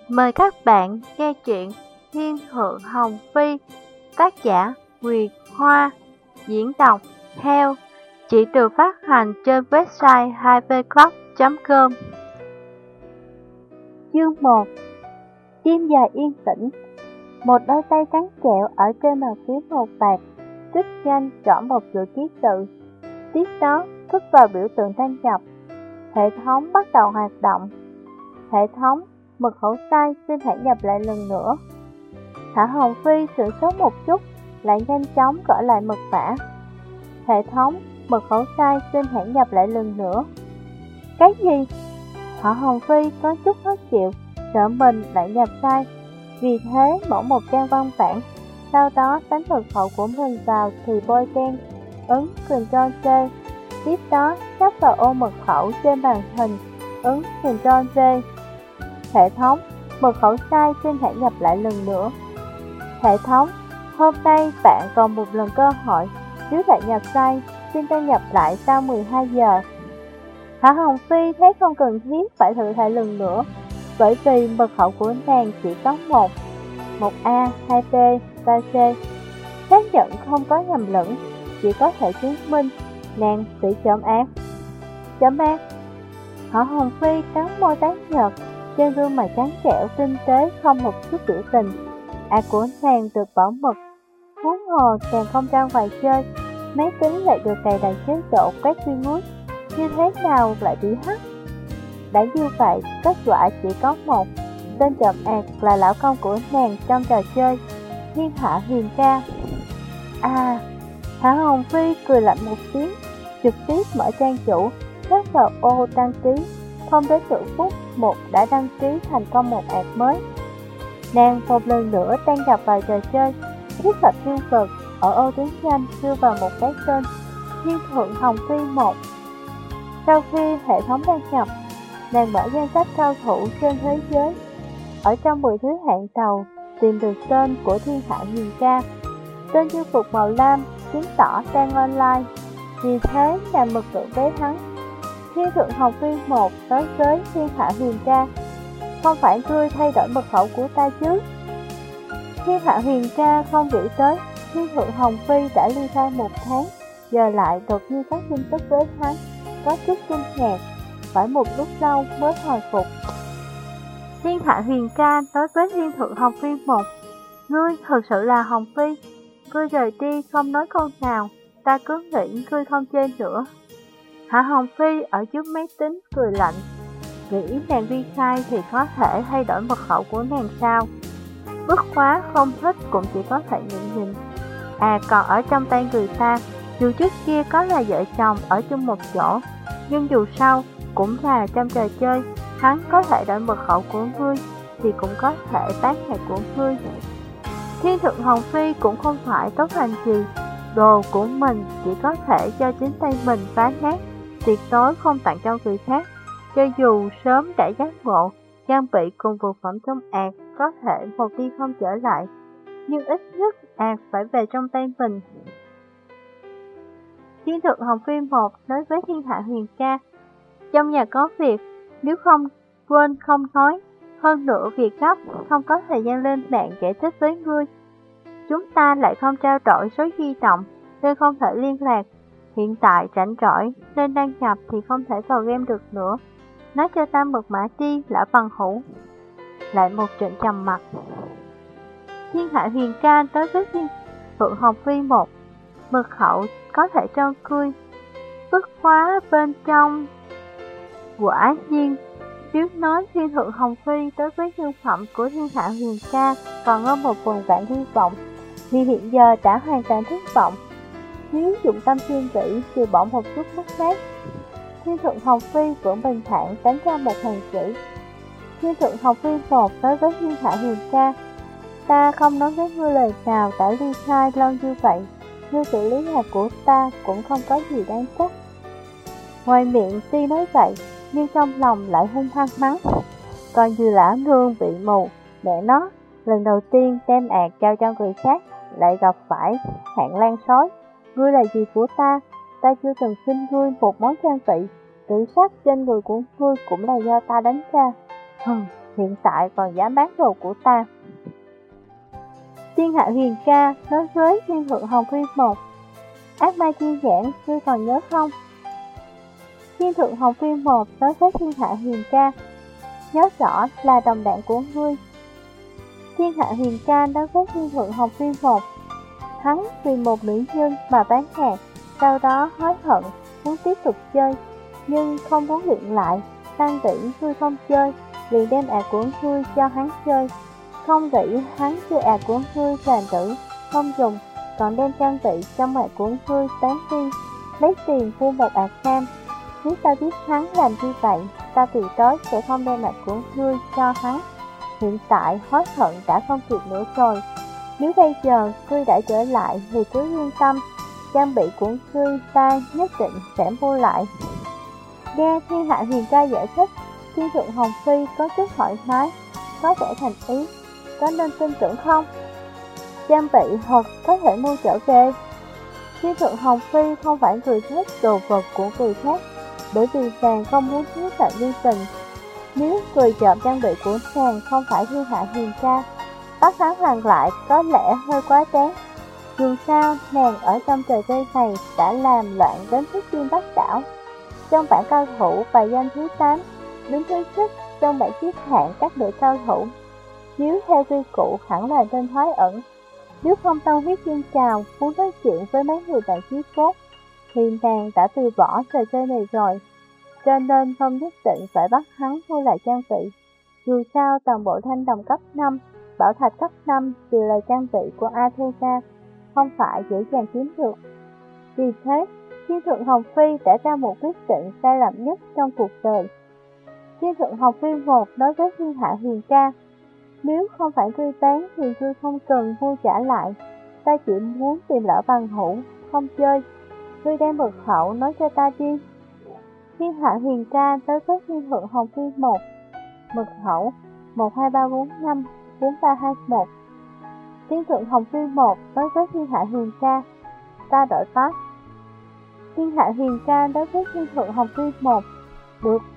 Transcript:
Mời các bạn nghe chuyện Thiên Thượng Hồng Phi, tác giả Nguyệt Hoa, diễn đọc Heo, chỉ được phát hành trên website 2vclub.com. Chương 1. Chim dài yên tĩnh. Một đôi tay trắng trẻo ở trên bàn phím màu bạc, tích nhanh rõ một chuỗi ký tự. Tiếp đó, thức vào biểu tượng đăng nhập. Hệ thống bắt đầu hoạt động. Hệ thống, mật khẩu sai, xin hãy nhập lại lần nữa. Thả Hồng Phi sửng sốt một chút, lại nhanh chóng gõ lại mật mã. Hệ thống, mật khẩu sai, xin hãy nhập lại lần nữa. Cái gì? Thả Hồng Phi có chút khó chịu, sợ mình lại nhập sai. Vì thế mở một trang văn bản, sau đó đánh mật khẩu của mình vào thì bôi đen, ấn Ctrl+C. Tiếp đó nhấp vào ô mật khẩu trên màn hình, ấn Ctrl+V. Hệ thống, mật khẩu sai, xin hãy nhập lại lần nữa. Hệ thống, hôm nay bạn còn một lần cơ hội, nếu lại nhập sai, xin đăng nhập lại sau 12 giờ. Thả Hồng Phi thấy không cần thiết phải thử lại lần nữa, bởi vì mật khẩu của nàng chỉ có một A, 2B, 3C. Xác nhận không có nhầm lẫn, chỉ có thể chứng minh nàng bị chấm ác. Chấm ác. Thả Hồng Phi cắn môi tái nhợt, trên gương mặt trắng trẻo tinh tế không một chút biểu tình. Của nàng được bảo mật, huống hồ nàng không ra ngoài chơi, máy tính lại được cài đặt chế độ quét virus, như thế nào lại bị hack? Đã như vậy, kết quả chỉ có một, tên trộm là lão công của nàng trong trò chơi Thiên Hạ Huyền Ca. Thả Hồng Phi cười lạnh một tiếng, trực tiếp mở trang chủ, nhấp vào ô đăng ký, không đến nửa phút một đã đăng ký thành công một mới. Nàng một lần nữa đăng nhập vào trò chơi, thiết lập nhân vật, ở ô tiếng nhanh đưa vào một cái tên Thiên Thượng Hồng Phi 1. Sau khi hệ thống đăng nhập, nàng mở danh sách cao thủ trên thế giới. Ở trong 10 thứ hạng đầu, tìm được tên của Thiên Hạ Huyền Ca. Tên chư phục màu lam chứng tỏ đang online, vì thế nàng mật ngữ với hắn. Thiên Thượng Hồng Phi 1 nói với Thiên Hạ Huyền Ca, không phải ngươi thay đổi mật khẩu của ta chứ? Thiên Hạ Huyền Ca không nghĩ tới Thiên Thượng Hồng Phi đã ly khai 1 tháng, giờ lại đột nhiên có tin tức với hắn, có chút kinh ngạc, phải một lúc lâu mới hồi phục. Thiên Hạ Huyền Ca nói với Thiên Thượng Hồng Phi 1, ngươi thật sự là Hồng Phi, ngươi rời đi không nói câu nào, ta cứ nghĩ ngươi không chơi nữa. Hạ Hồng Phi ở trước máy tính cười lạnh, nghĩ nàng ly khai thì có thể thay đổi mật khẩu của nàng sao? Bất quá không thích cũng chỉ có thể nhìn. Còn ở trong tay người ta, dù trước kia có là vợ chồng ở chung một chỗ, nhưng dù sao cũng là trong trò chơi, hắn có thể đổi mật khẩu của ngươi thì cũng có thể bán hàng của ngươi. Thiên Thượng Hồng Phi cũng không phải tốt lành gì, đồ của mình chỉ có thể cho chính tay mình phá nát, tuyệt đối không tặng cho người khác. Cho dù sớm đã giác ngộ, trang bị cùng vật phẩm trong có thể một đi không trở lại, nhưng ít nhất phải về trong tay mình. Thiên Thượng Hồng Phi 1 nói với Thiên Hạ Huyền Ca, trong nhà có việc, nếu không quên không nói, hơn nữa việc gấp, không có thời gian lên mạng giải thích với ngươi. Chúng ta lại không trao đổi số di động, nên không thể liên lạc. Hiện tại rảnh rỗi, nên đăng nhập thì không thể vào game được nữa. Nói cho ta mật mã đi, lão bằng hữu. Lại một trận trầm mặc. Thiên Hạ Huyền Ca tới với Thiên Thượng Hồng Phi 1, mật khẩu có thể cho ngươi, bức khóa bên trong. Quả nhiên, nếu nói Thiên Thượng Hồng Phi đối với nhân phẩm của Thiên Hạ Huyền Ca còn có một phần vạn hy vọng, thì hiện giờ đã hoàn toàn thất vọng. Nếu dụng tâm suy nghĩ, từ bỏ một chút mất mát, Thiên Thượng Hồng Phi vẫn bình thản đánh ra một hàng chữ. Thiên Thượng Hồng Phi 1 nói với Thiên Hạ Huyền Ca, ta không nói với ngươi lời nào đã ly khai lâu như vậy, ngươi xử lý nhà của ta cũng không có gì đáng trách. Ngoài miệng tuy nói vậy, nhưng trong lòng lại hung hăng mắng, còn như lão nương bị mù, mẹ nó, lần đầu tiên đem giao cho người khác, lại gặp phải hạn lan sói. Ngươi là gì của ta chưa từng xin ngươi một món trang bị, tử sắc trên người của ngươi cũng là do ta đánh ra. hiện tại còn dám bán đồ của ta. Thiên hạ huyền ca nói với thiên thượng Hồng Phi một: ác ma thiên giảng, ngươi còn nhớ không? Thiên thượng Hồng Phi một nói với thiên hạ huyền ca: nhớ rõ, là đồng bạn của ngươi. Thiên hạ huyền ca nói với thiên thượng Hồng Phi một: hắn vì một nữ nhân mà bán hàng, sau đó hối hận, muốn tiếp tục chơi, nhưng không muốn luyện lại. Tăng tỷ ngươi không chơi, liền đem của ngươi cho hắn chơi. Không tỷ hắn chơi của ngươi làm tử, không dùng, còn đem trang bị trong của ngươi bán đi, lấy tiền mua một nam. Nếu ta biết hắn làm như vậy, ta tuyệt đối sẽ không đem của ngươi cho hắn. Hiện tại hối hận đã không kịp nữa rồi. Nếu bây giờ ngươi đã trở lại thì cứ yên tâm, trang bị của ngươi ta nhất định sẽ mua lại. Nghe thiên hạ huyền ca giải thích, thiên thượng Hồng Phi có chút thoải mái, có vẻ thành ý, có nên tin tưởng không? Trang bị hoặc có thể mua trở về. Thiên thượng Hồng Phi không phải người thích đồ vật của người khác, bởi vì nàng không muốn thiếu nợ nhân tình. Nếu người trộm trang bị của nàng không phải thiên hạ huyền ca, bắt hắn hoàn lại có lẽ hơi quá đáng. Dù sao, nàng ở trong trò chơi này đã làm loạn đến thức tiên bắt đảo. Trong bảng cao thủ bài danh thứ 8, đứng thứ 6 trong bảng xếp hạng các đội cao thủ. Nếu theo quy củ hẳn là tên thoái ẩn. Nếu không tâm huyết dâng trào muốn nói chuyện với mấy người bạn chí cốt, thì nàng đã từ bỏ trò chơi này rồi. Cho nên không nhất định phải bắt hắn mua lại trang bị. Dù sao toàn bộ thanh đồng cấp 5, bảo thạch cấp 5 đều là trang bị của Athena, không phải dễ dàng kiếm được. Vì thế, thiên thượng Hồng Phi đã ra một quyết định sai lầm nhất trong cuộc đời. Thiên thượng Hồng Phi một nói với thiên hạ huyền ca: nếu không phải ngươi bán thì ngươi không cần mua trả lại, ta chỉ muốn tìm lỡ bằng hữu, không chơi. Ngươi đem mật khẩu nói cho ta đi. Thiên hạ huyền ca nói với thiên thượng Hồng Phi một: mật khẩu 123454321. Thiên thượng Hồng Phi một nói với thiên hạ huyền ca: ta đợi phát. Thiên hạ huyền ca nói với thiên thượng Hồng Phi một: được,